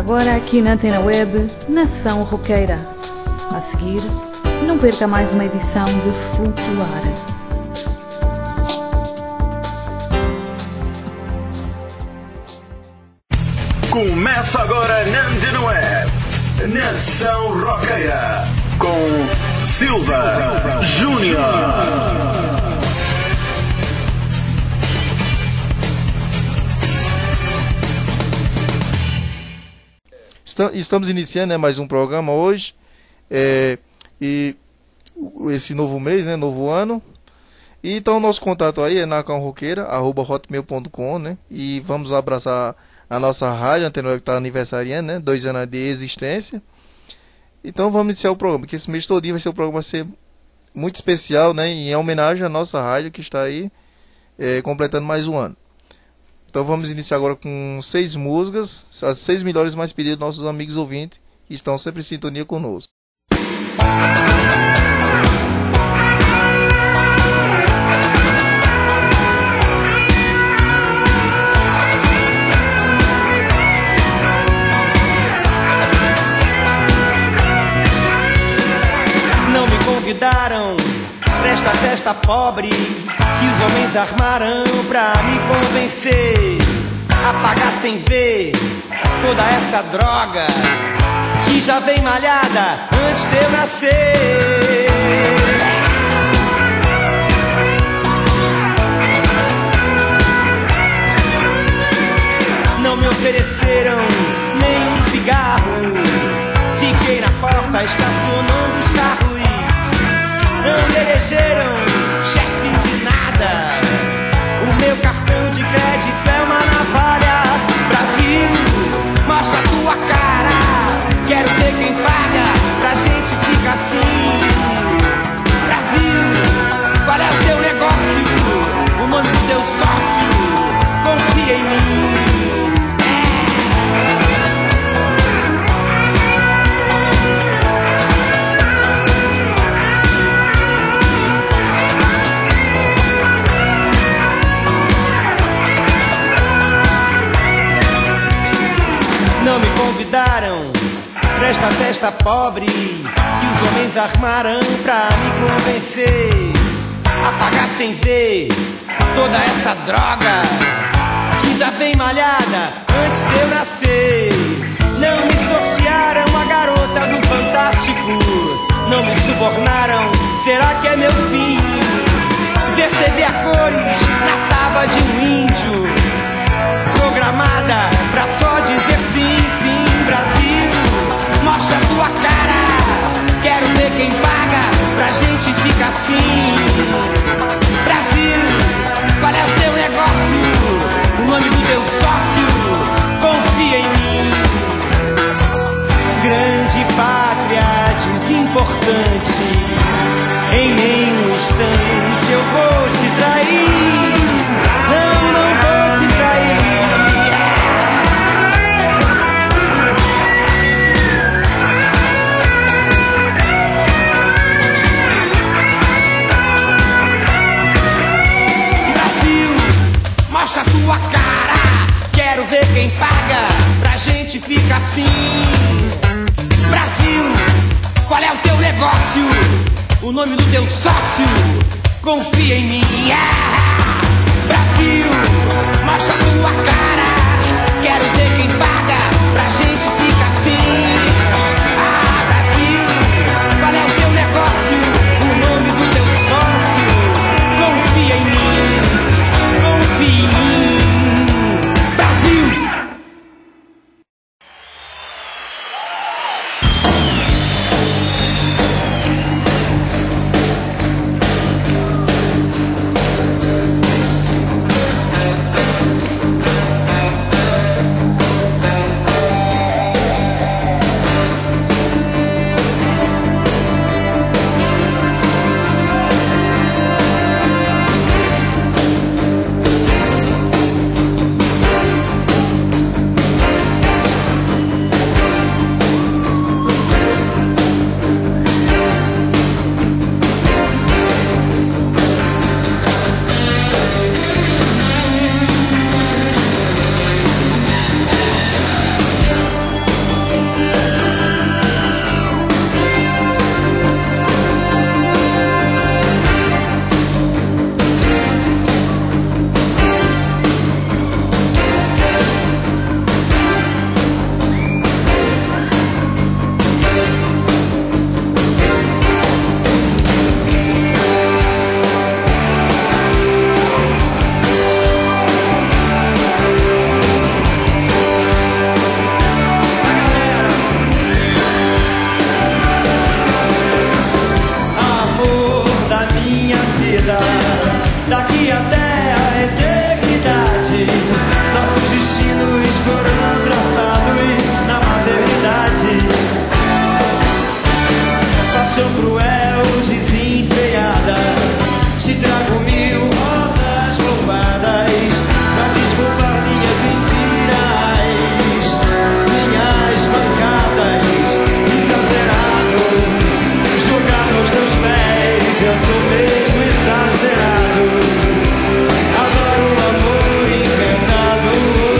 agora aqui na Antena Web, Nação Roqueira. A seguir, não perca mais uma edição de Flutuar. Começa agora na Antena Web, Nação Roqueira, com Silva Júnior. Estamos iniciando mais um programa hoje, e esse novo mês, novo ano. E então o nosso contato aí é nacanroqueira@hotmail.com, né? E vamos abraçar a nossa rádio, a Antena Web que está aniversariando, 2 anos de existência. Então vamos iniciar o programa, que esse mês todinho vai ser um programa, vai ser muito especial, em homenagem à nossa rádio que está aí completando mais um ano. Então vamos iniciar agora com 6 músicas, as 6 melhores mais pedidas dos nossos amigos ouvintes, que estão sempre em sintonia conosco. Não me convidaram pra esta festa pobre que os homens armaram pra me convencer a pagar sem ver toda essa droga que já vem malhada antes de eu nascer. Não me ofereceram nenhum cigarro, fiquei na porta estacionando os carros. Não me elegeram chefe de nada, o meu cartão de crédito é uma navalha. Brasil, mostra a tua cara, quero ver quem paga, pra gente ficar assim. Brasil, qual é o teu negócio, o nome do teu sócio, confia em mim. Não me convidaram pra esta festa pobre que os homens armaram pra me convencer a pagar sem ver toda essa droga que já vem malhada antes de eu nascer. Não me sortearam a garota do Fantástico, não me subornaram, será que é meu fim? Ver TV a cores na tábua de um índio, programada pra só dizer sim, sim. Brasil, mostra a tua cara, quero ver quem paga, pra gente ficar assim. Brasil, qual é o teu negócio, o nome do teu sócio, confia em mim. Grande pátria, diz importante, em nenhum instante eu vou te trair. Não, não vou te trair. Mostra a tua cara, quero ver quem paga, pra gente ficar assim. Brasil, qual é o teu negócio, o nome do teu sócio, confia em mim. Brasil, mostra a tua cara, quero ver quem paga, pra gente ficar assim. Brasil, qual é o teu negócio, o nome do teu sócio, confia em mim. Brasil! vida, daqui até a eternidade. Nossos destinos foram traçados na maternidade. Paixão cruel, desenfreada, te trago 1000 rosas roubadas pra desculpar minhas mentiras, minhas pancadas, exagerado, jogar nos teus pés, eu sou mesmo exagerado. Adoro o amor inventado,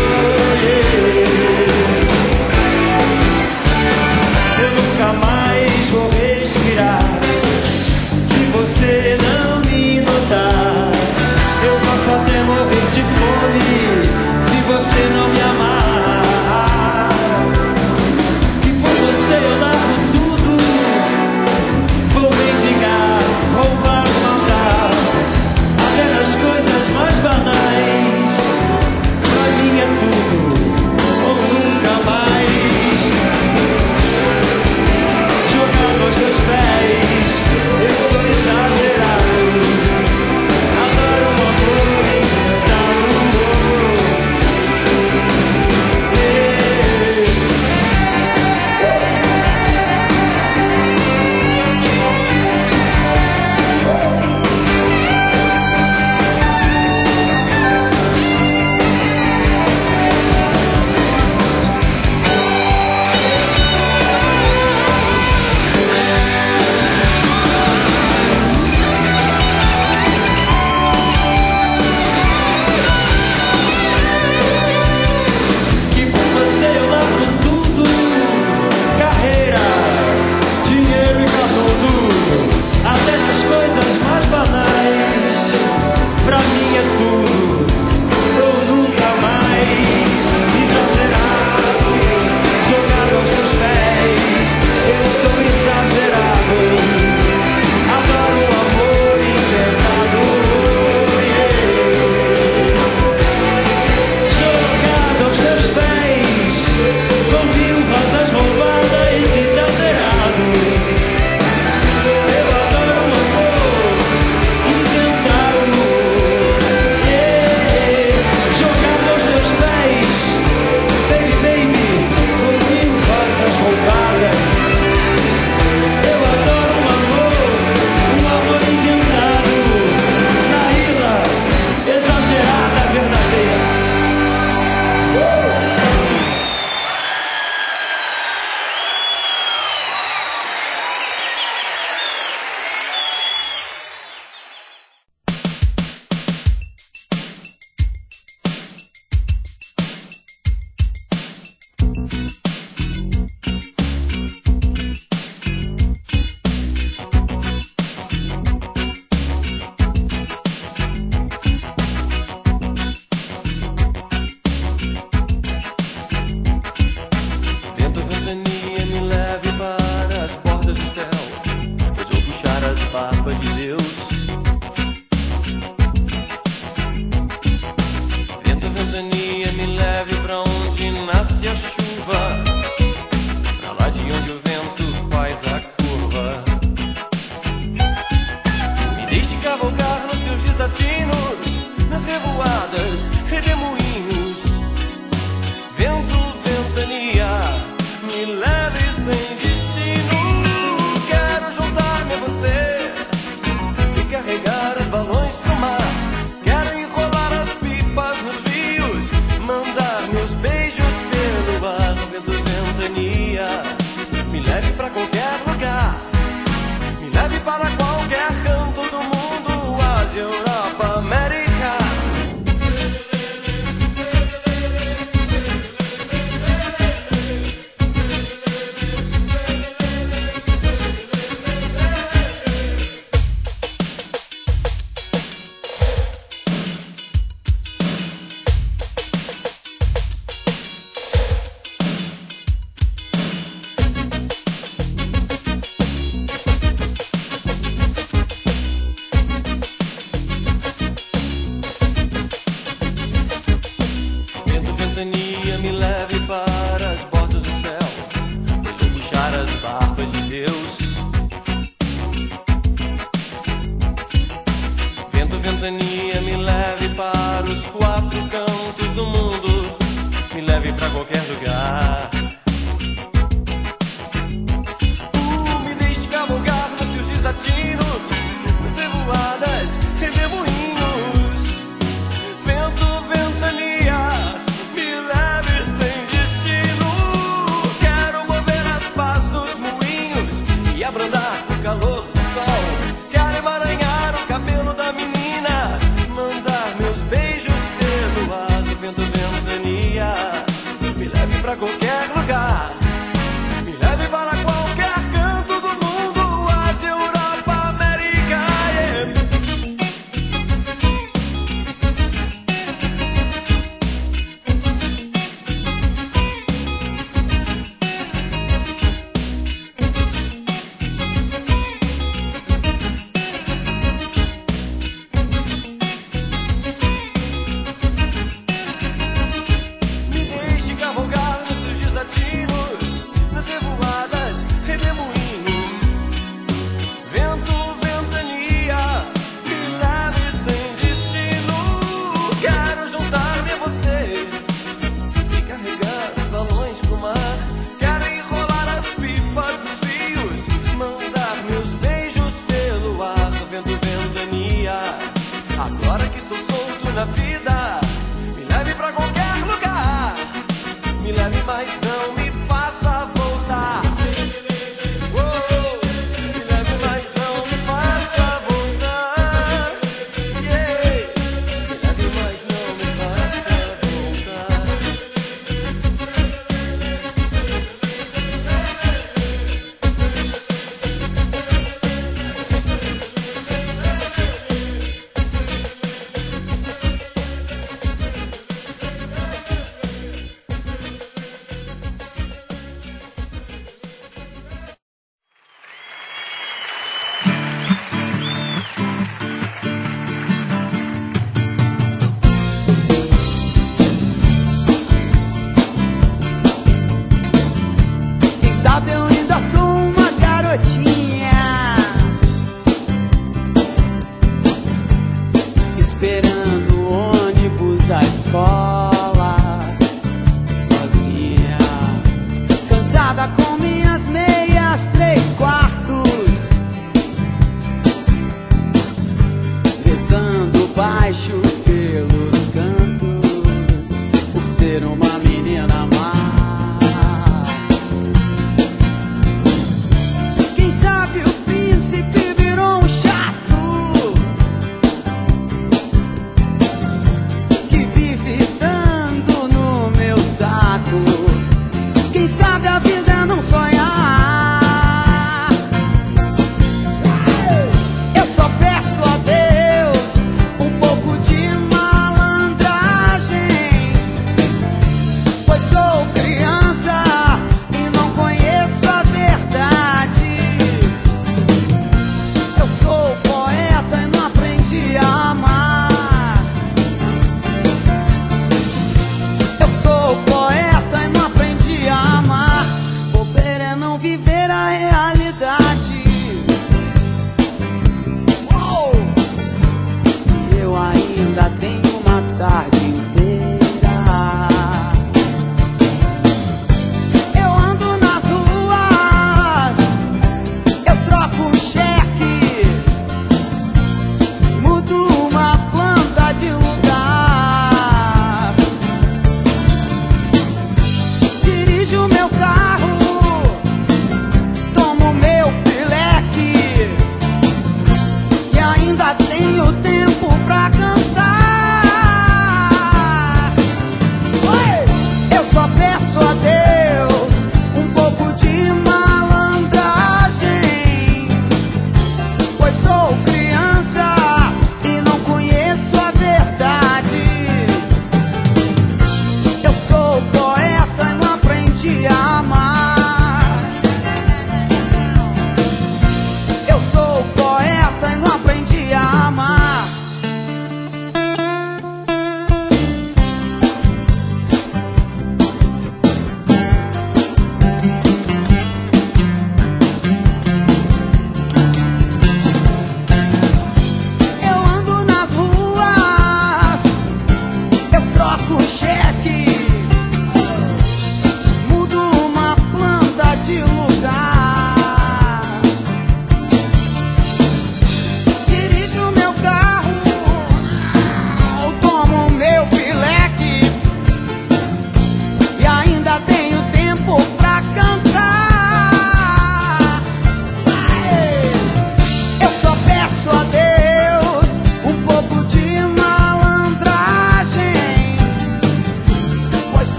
eu nunca mais vou respirar se você não me notar. Eu posso até morrer de fome se você não me amar. E por você eu largo tudo, vou mendigar, roubar, matar, até nas coisas mais banais. Pra mim é tudo ou nunca mais. Jogar nos teus pés, eu sou exagerado. Adoro o amor inventado. Que por você eu largo tudo, carreira, dinheiro e cartão tudo, até nas coisas mais banais. Pra mim é tudo ou nunca mais. Exagerado, jogado aos teus pés, eu sou exagerado. Adoro o amor inventado, jogado aos teus pés, com 1000 rosas roubadas, exagerado. Eu adoro o amor inventado, jogado aos teus pés, baby, baby, com 1000 rosas roubadas. Eu adoro o amor inventado, na ilha exagerada, verdadeira. Vento, ventania, me leve para as portas do céu, pois vou puxar as barbas de Deus. Vento, ventania, me leve pra onde nasce a chuva, pra lá de onde o vento faz a curva. Me deixe cavalgar nos seus desatinos, nas revoadas, redemoinhos. Vento, ventania, me leve sem destino. Quero juntar-me a você e carregar os balões pro mar. Quero enrolar as pipas nos rios, mandar meus beijos pelo ar. Vento, ventania, me leve pra qualquer lugar, me leve para qualquer canto do mundo, Ásia, Europa, América. ventania, me leve para os quatro cantos do mundo, me leve pra qualquer lugar. Me deixe cavalgar nos seus desatinos, nas revoadas, redemoinhos. Vento, ventania, me leve sem destino. Quero mover as pás dos moinhos e abrandar o calor do sol. Quero emaranhar o cabelo da menina, mandar meus beijos pelo ar. Vento, ventania, me leve pra qualquer lugar, me leve para qualquer canto do mundo, Ásia, Europa, América, yeah. Me deixe cavalgar nos seus desatinos, nas revoadas, redemoinhos. Vento, ventania, me leve sem destino. Quero juntar-me a você e carregar os balões pro mar. Quero enrolar as pipas dos rios, mandar meus beijos pelo ar. Vento, ventania, agora que estou solto na vida, me leve pra qualquer lugar, me leve, mas não me faça voltar. Oh, me leve, mas não me faça voltar. Yeah. Me leve, mas não me faça voltar. Quem sabe eu ainda sou uma garotinha, esperando o ônibus da escola, sozinha, cansada com minhas meias 3/4, rezando baixo pelos cantos, por ser uma menina má. Quem sabe o príncipe virou um chato, que vive dando no meu saco. Quem sabe a vida é não sonhar. Eu só peço a Deus um pouco de malandragem, pois sou criança e não conheço a verdade. Eu sou poeta e não aprendi a amar. Eu sou poeta e não aprendi a amar. Bobeira é não viver a realidade. Uou! E eu ainda tenho uma tarde inteira. Eu ando nas ruas, eu troco cheque, mudo uma planta de lugar, dirijo meu carro, tomo meu pileque, e ainda tenho tempo pra cantar.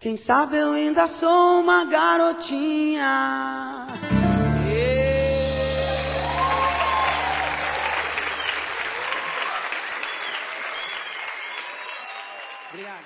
Quem sabe eu ainda sou uma garotinha. Obrigado.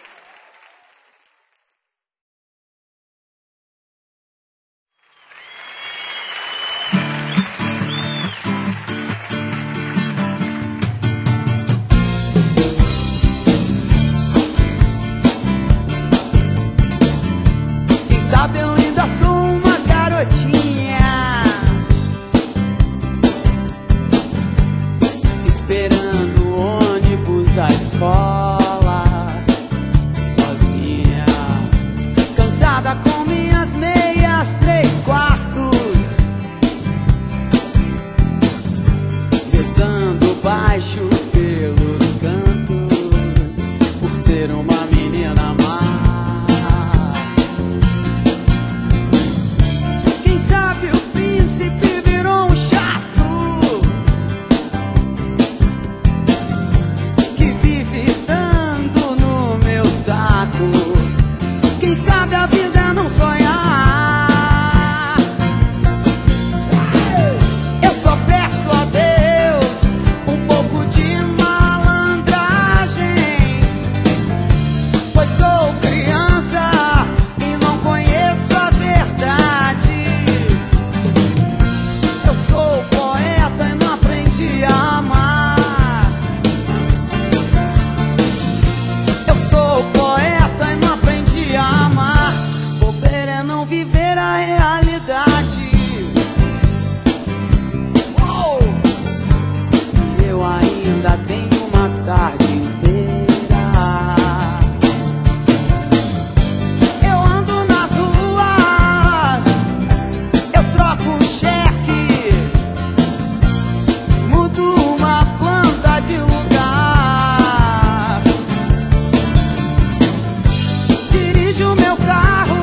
Quem sabe eu ainda sou uma garotinha, esperando o ônibus da escola, sozinha, cansada com minhas meias 3/4, rezando baixo pelos cantos, por ser uma menina má. Quem sabe o príncipe virou um chato, que vive dando no meu saco. Quem sabe a vida é não sonhar. Eu só peço a Deus um pouco de malandragem, pois sou criança e não conheço a verdade. Eu sou poeta e não aprendi a amar. Eu sou poeta e não aprendi a amar. Bobeira é não viver a realidade. Uou! E eu ainda tenho uma tarde inteira. Eu ando nas ruas, eu troco cheque, mudo uma planta de lugar, dirijo meu carro,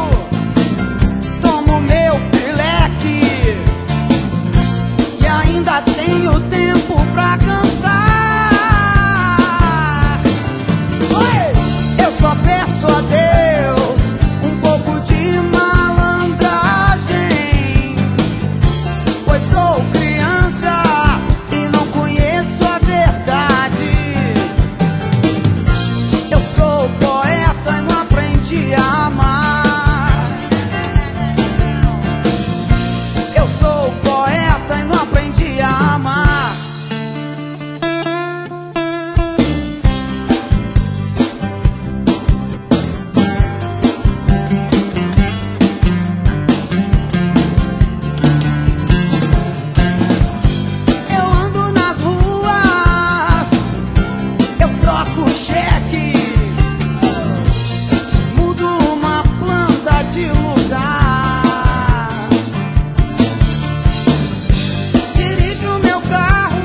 tomo meu pileque e ainda tenho tempo pra cantar. Oi! Eu só peço a Deus um pouco de malandragem, pois sou criança e não conheço a verdade. Eu sou poeta e não aprendi a amar. Eu sou poeta e não aprendi a amar. Eu ando nas ruas, eu troco cheque, mudo uma planta de lugar, dirijo meu carro,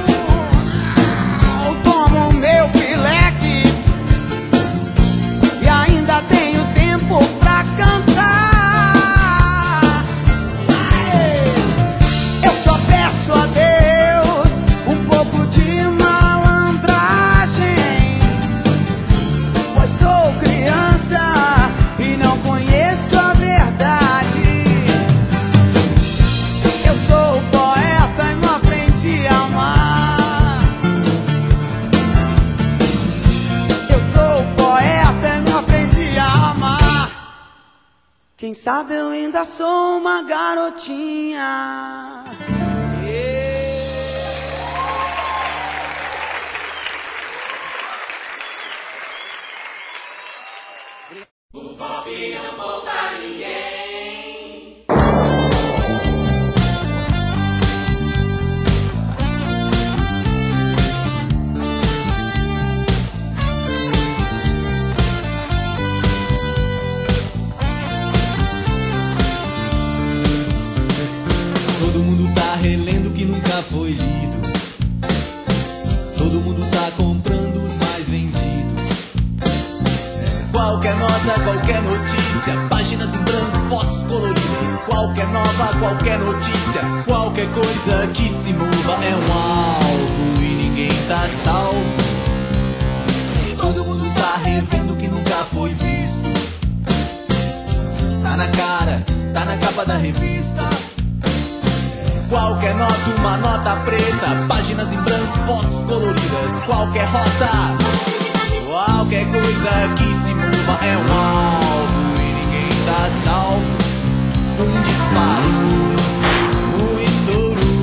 tomo meu pileque e ainda tenho tempo pra cantar. Eu só peço a Deus um pouco de malandragem, pois sou criança e não conheço a verdade. Eu sou poeta e não aprendi a amar. Eu sou poeta e não aprendi a amar. Quem sabe eu ainda sou uma garotinha. Todo mundo tá relendo o que nunca foi lido. Todo mundo tá comprando os mais vendidos. Qualquer nota, qualquer notícia, páginas em branco, fotos coloridas. Qualquer nova, qualquer notícia, qualquer coisa que se mova é um alvo e ninguém tá salvo. Todo mundo tá revendo o que nunca foi visto. tá na capa da revista. Qualquer nota, uma nota preta, páginas em branco, fotos coloridas. Qualquer rota, qualquer coisa que se mova é um alvo e ninguém tá salvo. Um disparo, um estouro.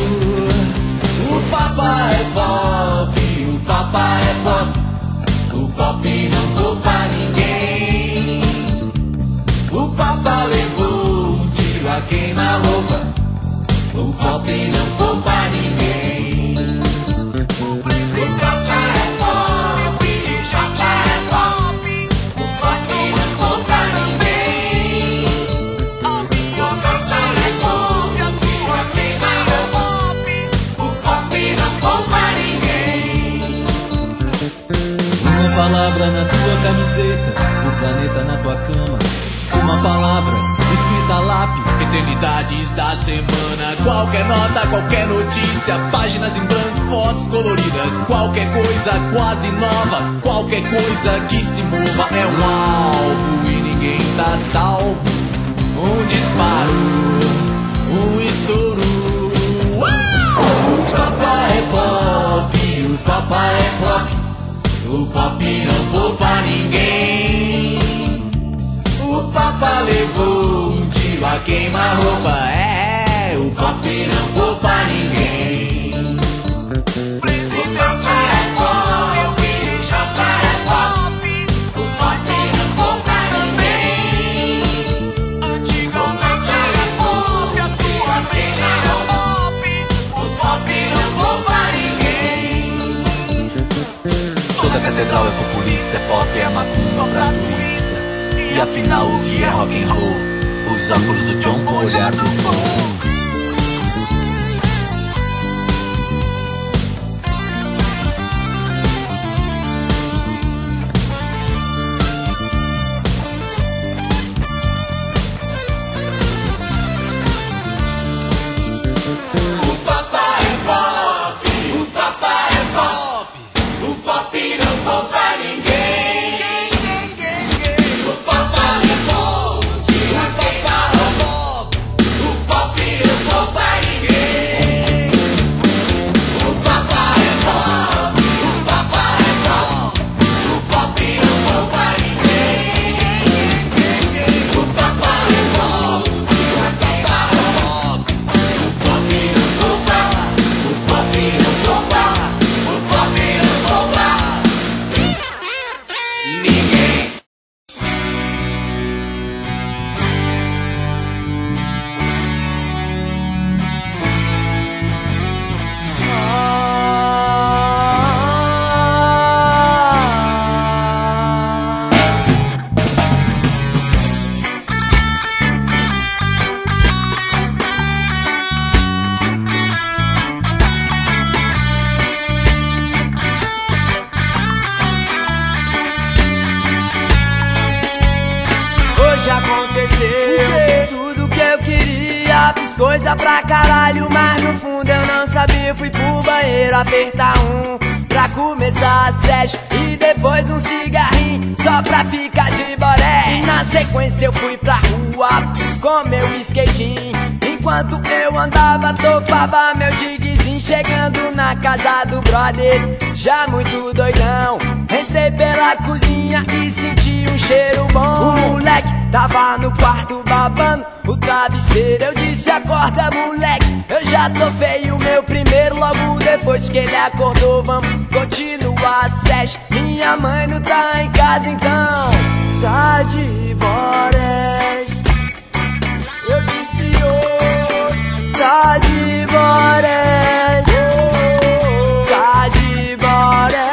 O Papa é pop, o Papa é pop. O pop não poupa ninguém. O Papa levou um tiro a queima-roupa. O pop não poupa ninguém. O Papa é pop, o Papa é pop. O pop não poupa ninguém. O Papa levou um tiro a queima-roupa. O pop não poupa ninguém. Uma palavra na tua camiseta, o planeta na tua cama. Uma palavra escrita a lápis, eternidades da semana. Qualquer nota, qualquer notícia, páginas em branco, fotos coloridas. Qualquer coisa quase nova, qualquer coisa que se mova é um alvo e ninguém tá salvo. Um disparo, um estouro. O Papa é pop, o Papa é pop. O pop não poupa ninguém. O Papa levou um tiro a queima-roupa. É, o pop não poupa ninguém. O Papa é pop, o Papa é pop. O pop não poupa ninguém. O Papa levou um tiro a queima-roupa. O pop não poupa ninguém. Toda catedral é populista, é pop, é macumba pra turista. E afinal o que é rock and roll? Os óculos do John com o olhar do Paul. O Papa é pop, o Papa é pop. O pop não poupa ninguém. Tudo que eu queria, fiz coisa pra caralho, mas no fundo eu não sabia. Fui pro banheiro apertar pra começar a session e depois um cigarrinho só pra ficar de boré. E na sequência eu fui pra rua com meu skatinho. Enquanto eu andava, topava meu diguezinho. Chegando na casa do brother, já muito doidão, entrei pela cozinha e senti um cheiro bom. O moleque tava no quarto babando o travesseiro. Eu disse: acorda, moleque, eu já tô feio. Meu primeiro, logo depois que ele acordou, vamos continuar a session. Minha mãe não tá em casa, então tá de borés. Eu disse: oh, tá de borés. Tá de borés.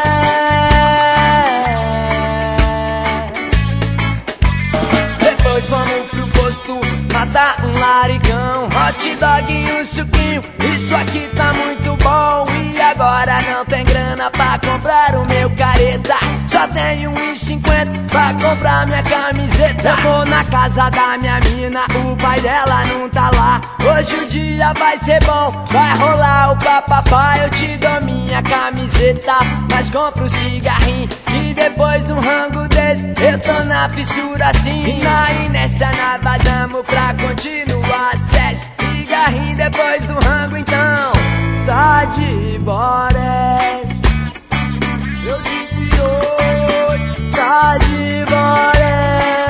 Depois vamos pro posto matar um laricão, hot dog e um suquinho. Isso aqui tá muito bom. E agora não tem grana pra comprar o meu careta. Só tenho 1,50 pra comprar minha camiseta. Eu vou na casa da minha mina, o pai dela não tá lá. Hoje o dia vai ser bom, vai rolar o papapá. Eu te dou minha camiseta, mas compro um cigarrinho. E depois de um rango desse, eu tô na fissura assim. E na inércia nós vazamos pra continuar sério. Cigarrinho depois do rango, então tá de boré. Eu disse oi, tá de boré.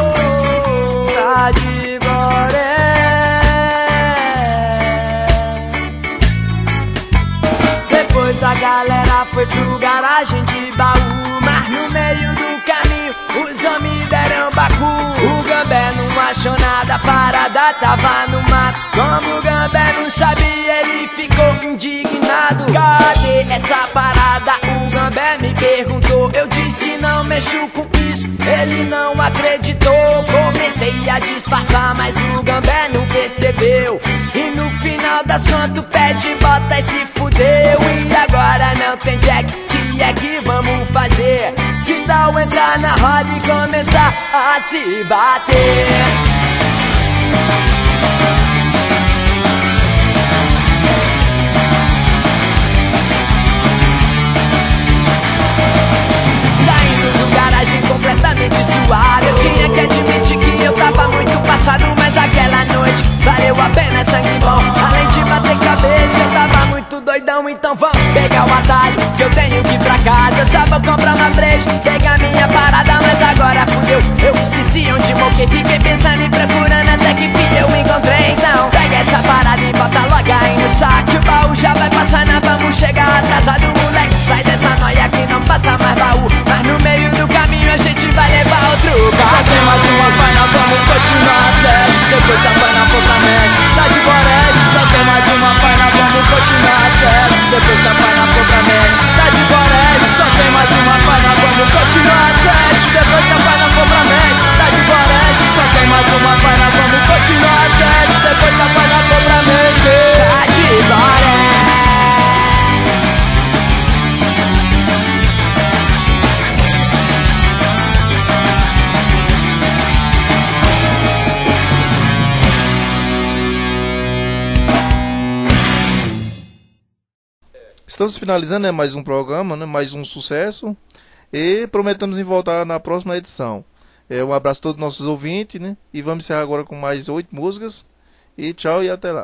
Tá de boré. Depois a galera foi pro garagem de baú, mas no meio do caminho os homens deram bacu. O Gambé não achou nada, a parada tava no mato. Como o Gambé não sabia, ele ficou indignado. Cadê essa parada? O Gambé me perguntou. Eu disse não mexo com isso, ele não acreditou. Comecei a disfarçar, mas o Gambé não percebeu. E no final das contas o pé de bota e se fudeu. E agora não tem jack, que é que vamos fazer? Que tal entrar na roda e começar a se bater? Completamente suado, eu tinha que admitir que eu tava muito passado. Mas aquela noite valeu a pena, sangue bom. Além de bater cabeça, eu tava muito doidão. Então vamos pegar o atalho, que eu tenho que ir pra casa. Eu só vou comprar uma breja, pegar minha parada. Mas agora fudeu, eu esqueci onde moquei. Fiquei pensando e procurando até que fim eu encontrei. Então pega essa parada e bota logo aí no saco. O baú já vai passar, nós vamos chegar atrasado. Moleque, sai dessa noia que não passa mais baú. Mas no meio do caminho a gente vai levar outro carro. Só tem mais uma faina, vamos continuar a sete. Depois da faina for pra mente, tá de boreste. Só tem mais uma faina, vamos continuar a sete. Depois da faina for pra mente, tá de boreste. Só tem mais uma faina, vamos continuar a sete. Depois da faina for pra mente, tá de boreste. Só tem mais uma faina, vamos continuar a sete. Depois da faina for pra mente, tá de boreste. Estamos finalizando, né, mais um programa, né, mais um sucesso. E prometemos em voltar na próxima edição. Um abraço a todos os nossos ouvintes, né? E vamos encerrar agora com mais 8 músicas. E tchau e até lá.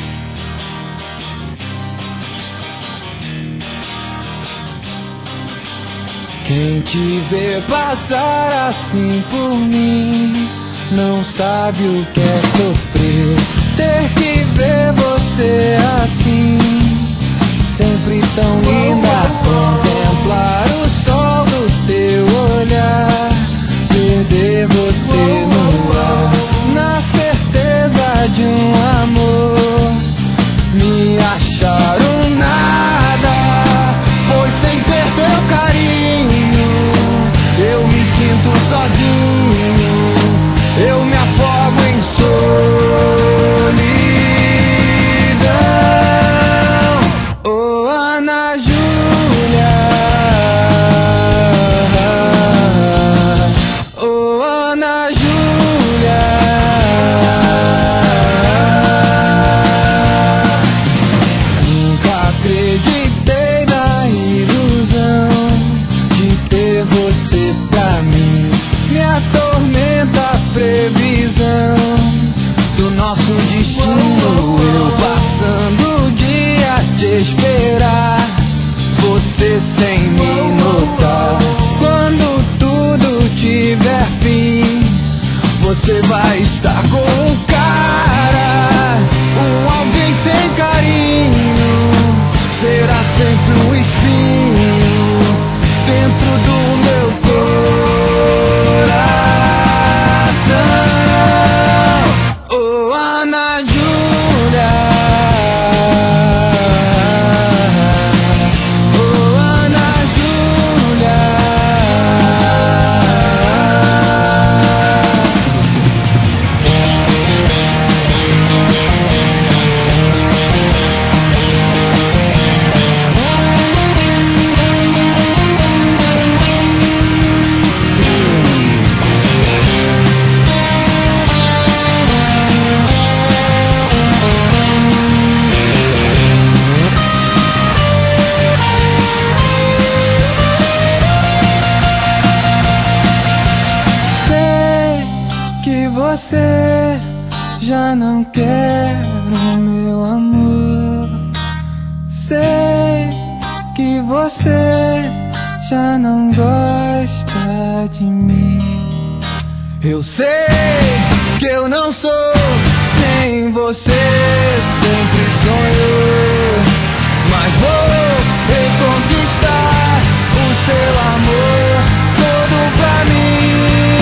Quem te vê passar assim por mim não sabe o que é sofrer. Ter que ver você assim, sempre tão linda, contemplar o sol do teu olhar, perder você no ar, na certeza de um amor, me achar um nada, pois sem ter teu carinho, eu me sinto sozinho, eu me afogo em solidão. Esperar você sem me notar. Quando tudo tiver fim, você vai estar com um cara, alguém sem carinho. Será sempre um espinho dentro do meu coração. Oh, Ana Júlia, você já não quer o meu amor. Sei que você já não gosta de mim. Eu sei que eu não sou nem você sempre sonhou, mas vou reconquistar o seu amor todo pra mim.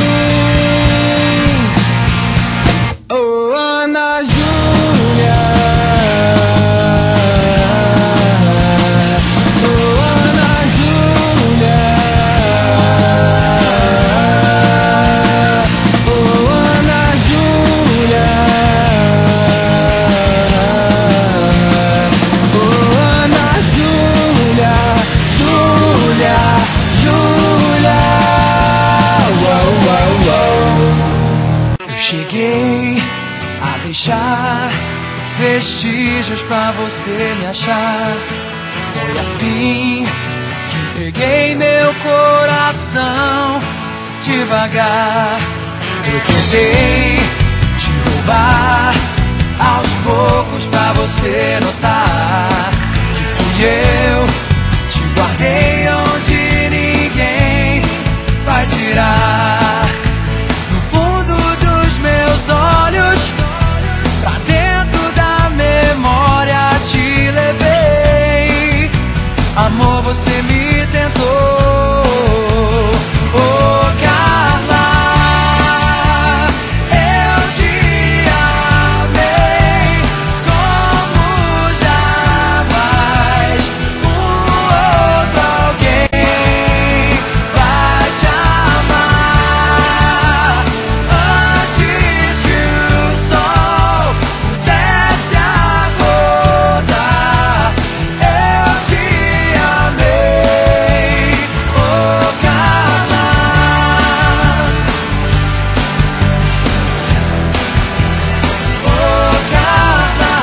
Oh, Ana Júlia, oh, Ana Júlia, oh, Ana Júlia, oh, Ana Júlia, Júlia, Júlia. Uau, uau, uau. Eu cheguei a deixar vestígios pra você me achar. Foi assim que entreguei meu coração devagar. Eu tentei te roubar aos poucos pra você notar que fui eu. Te guardei onde ninguém vai tirar. No fundo dos meus olhos, pra dentro da memória te levei. Amor, você me tentou. Oh, Carla, eu te amei como jamais outro alguém vai te amar. Antes que o sol pudesse acordar, eu te amei. Oh, Carla, oh, Carla.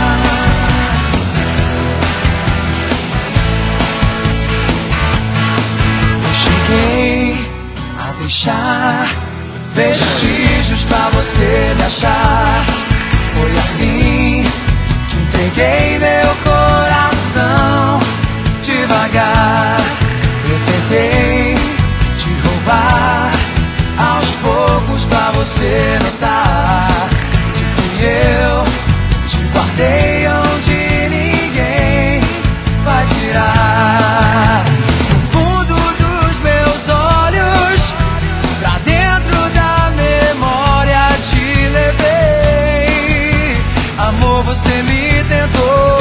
Eu cheguei a deixar vestígios pra você me achar. Foi assim que entreguei meu coração devagar. Eu tentei te roubar aos poucos pra você notar que fui eu. Te guardei onde ninguém vai tirar. No fundo dos meus olhos, pra dentro da memória te levei. Amor, você me tentou.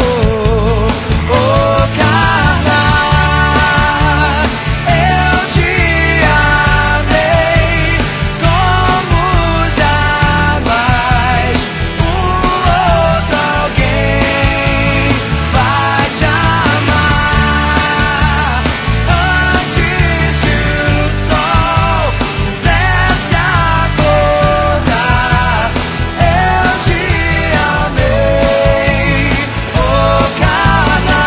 Oh, Carla, eu te amei como jamais outro alguém vai te amar. Antes que o sol pudesse acordar, eu te amei. Oh, Carla.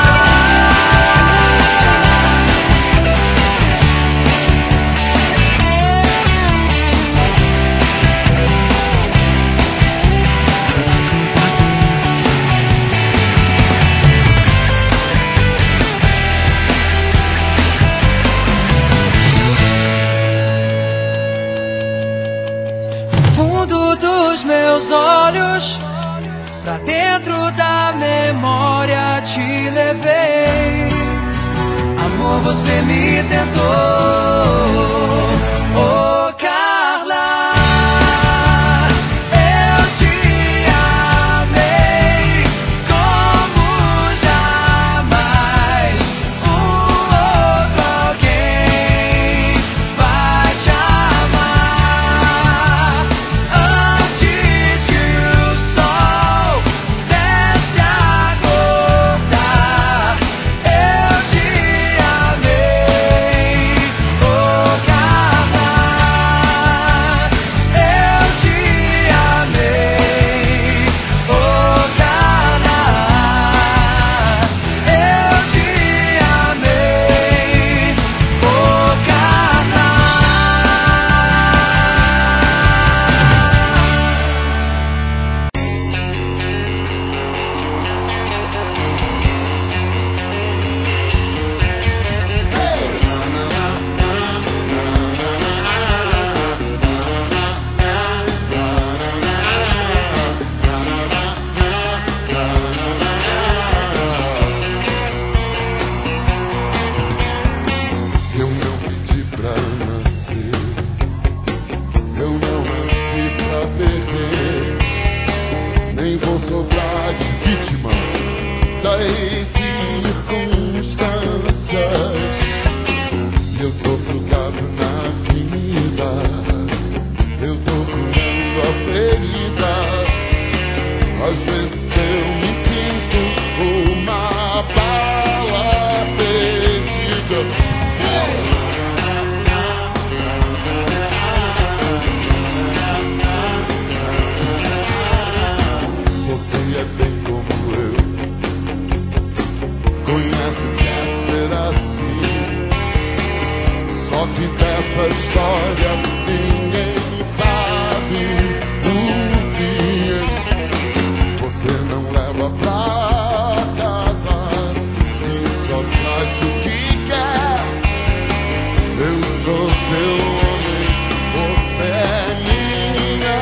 No fundo dos meus olhos, pra dentro da memória te levei. Amor, você me tentou. Oh, Carla, eu te amei como jamais outro alguém vai te amar. Antes que o sol pudesse acordar, eu te amei. Oh, Carla. circunstâncias. Eu tô plugado na vida, eu tô curando a ferida. Às vezes eu me sinto uma bala perdida. Você é bem como eu, conhece o que é ser assim. Só que dessa história ninguém sabe o fim. Você não leva pra casa e só traz o que quer. Eu sou teu homem, você é minha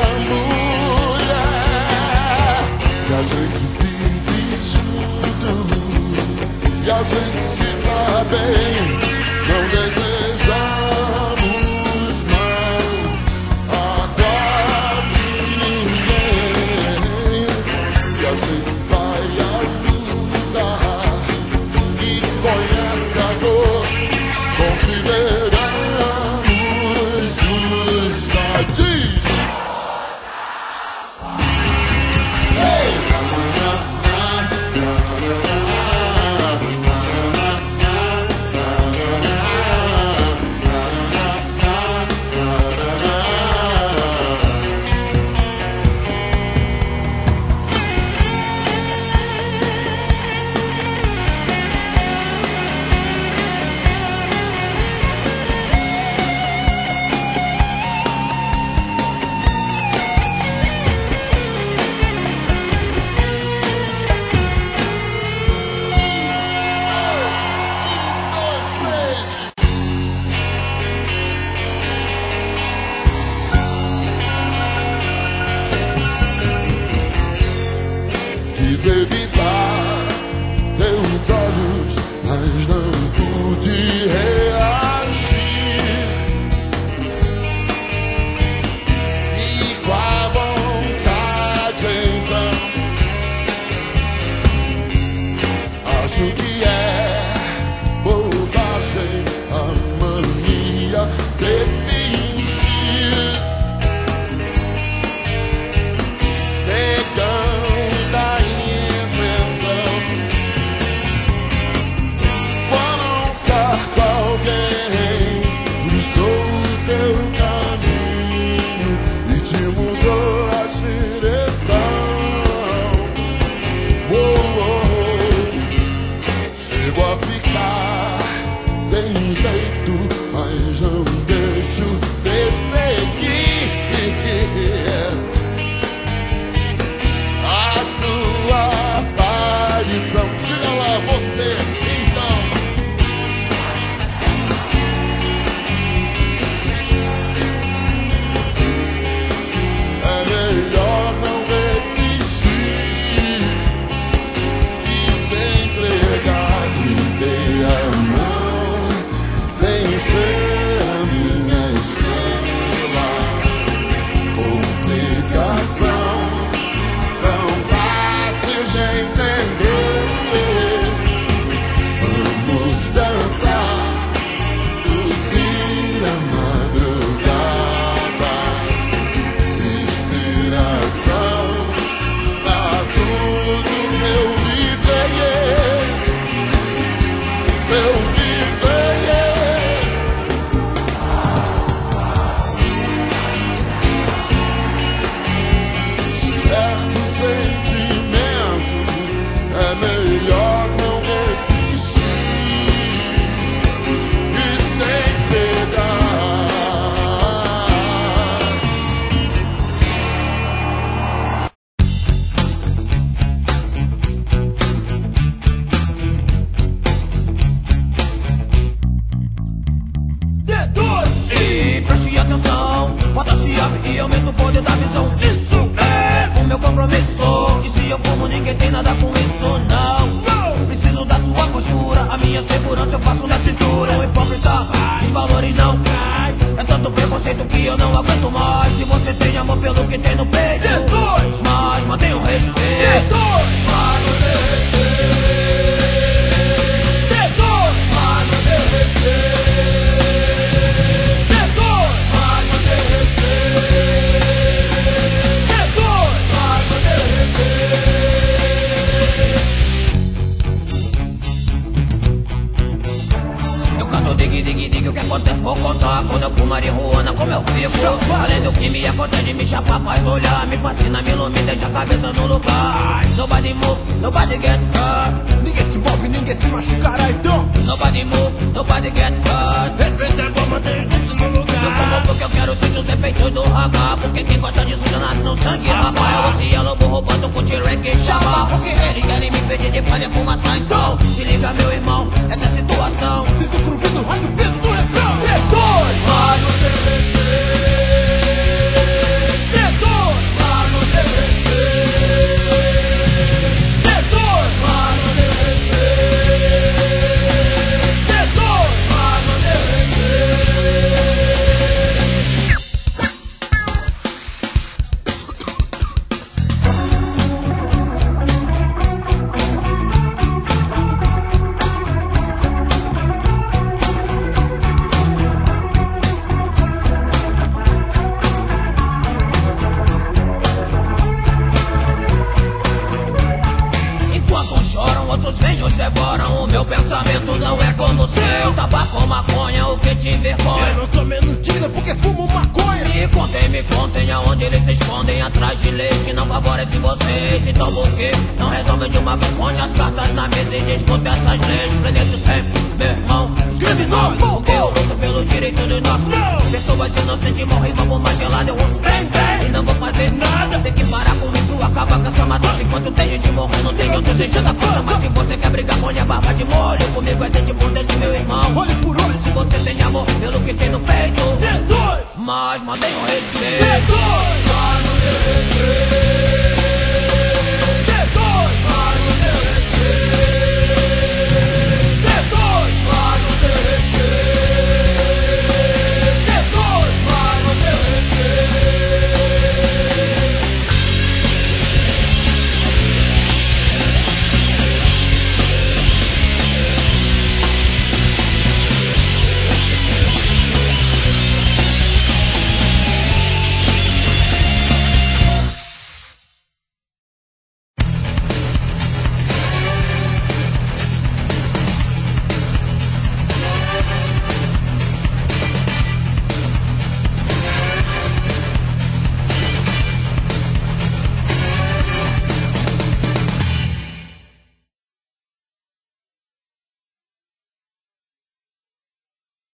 mulher. E a gente vive junto, e a gente se dá bem. Não desejamos mal a quase ninguém. E a gente vai a lutar e conhece a dor. Consideramos justa. Diz! Quis evitar teus olhos, mas não pude reagir. E com a vontade então, acho que é bobagem a mania de fingir. Pegando a invenção, quando um certo alguém cruzou o teu caminho e te mudou a direção. Chego a ficar sem jeito, mas não deixo de seguir a tua aparição. Diga lá você, então. É melhor não resistir e se entregar. Me dê a mão, vem dig, o que acontece vou contar. Quando eu fumo marihuana, como eu fico. Além do que me acontece de me chapar, faz olhar. Me fascina, me ilumina, deixa a cabeça no lugar. Nobody move, nobody get hurt. Ninguém se move, ninguém se machucará então. Nobody move, nobody get hurt. Respeita a bomba, deixa no lugar. Eu como porque eu quero sentir os efeitos do raga. Porque quem gosta disso já nasce no sangue, rapaz. Eu ouço lobo roubando com T-Rex e chapa. Porque eles querem me pedir de palha fumaça. Então, se liga meu irmão, essa é a situação. Sinto o groove do raio, peso do refrão. D2, lá no TVC. D2, lá no TVC. D2, lá no TVC. D2, lá no TVC. Enquanto uns choram, outros vêm e os devoram. O meu pensamento não é como o seu. Tabaco ou maconha, o que te envergonha? Eu não sou menos digno porque fumo maconha. Me contem aonde eles se escondem. Atrás de leis que não favorecem vocês. Então por que não resolvem de uma vez? Põe as cartas na mesa e discute essas leis. Pra esse tempo, meu irmão, criminoso. Porque eu luto pelo direito dos nossos. Pessoas inocentes morrem, vamos mais gelado. Eu uso e não vou fazer nada. Tem que parar com isso, acabar com essa matança. Enquanto tem gente morrendo, tem outros enchendo a força. Mas se você quer brigar, põe